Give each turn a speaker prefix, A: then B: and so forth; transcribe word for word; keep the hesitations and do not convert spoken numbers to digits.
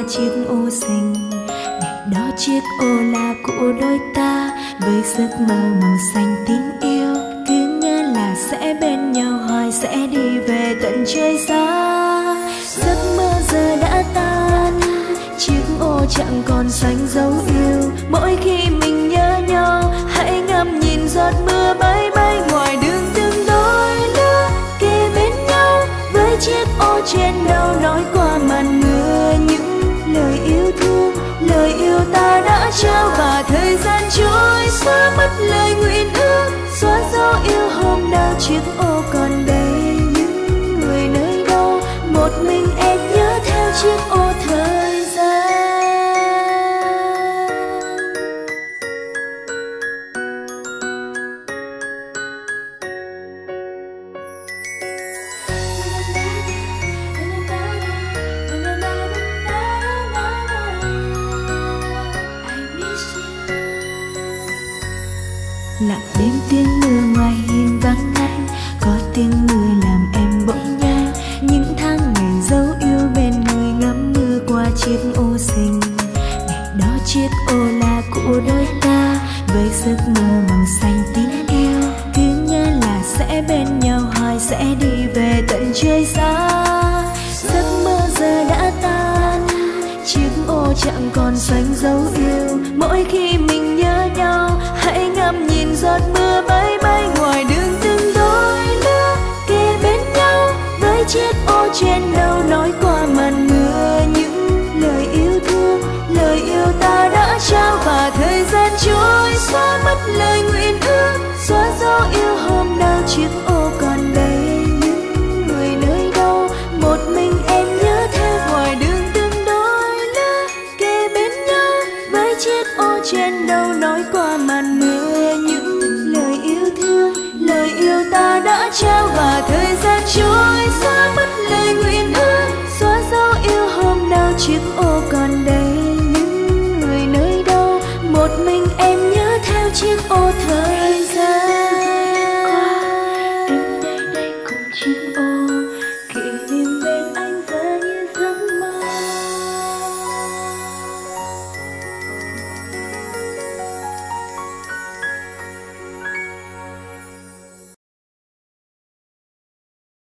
A: chiếc ô xinh. Ngày đó chiếc ô là của đôi ta, với giấc mơ màu xanh tình yêu. Cứ ngỡ là sẽ bên nhau hoài, sẽ đi về tận trời xa. Giấc mơ giờ đã tan, chiếc ô chẳng còn xanh dấu yêu. Mỗi khi mình nhớ nhau, hãy ngắm nhìn giọt mưa bay bay ngoài đường từng đôi lứa kề bên nhau. Với chiếc ô trên đầu nói qua màn mưa những lời yêu thương, lời yêu ta đã trao. Và thời gian trôi xóa mất lời nguyện ước, xóa dấu yêu hôm nào chiếc ô còn đây. Những người nơi đâu, một mình em nhớ theo chiếc ô thời gian. Lặng đêm tiếng mưa ngoài hiên vắng ngắt, có tiếng mưa làm em bỗng nhớ những tháng ngày dấu yêu bên người ngắm mưa qua chiếc ô xinh. Ngày đó chiếc ô là của đôi ta, với giấc mơ màu xanh tình yêu. Cứ ngỡ là sẽ bên nhau hoài, sẽ đi về tận trời xa. Giấc mơ giờ đã tan, chiếc ô chẳng còn xanh dấu yêu. Mỗi khi mình nhớ nhau, hãy ngắm nhìn giọt mưa bay bay ngoài đường từng đôi lứa kề bên nhau. Với chiếc ô trên đầu nói qua màn mưa những lời yêu thương, lời yêu ta đã trao. Và thời gian trôi xóa mất lời nguyện ước, xóa dấu yêu hôm nào chiếc ô còn đây. Những người nơi đâu, một mình em nhớ theo ngoài đường từng đôi lứa kề bên nhau. Với chiếc ô trên đầu nói qua màn mưa những lời yêu thương, lời yêu ta đã trao. Và thời gian trôi xóa mất lời nguyện ước, xóa dấu yêu hôm nào chiếc ô còn đây.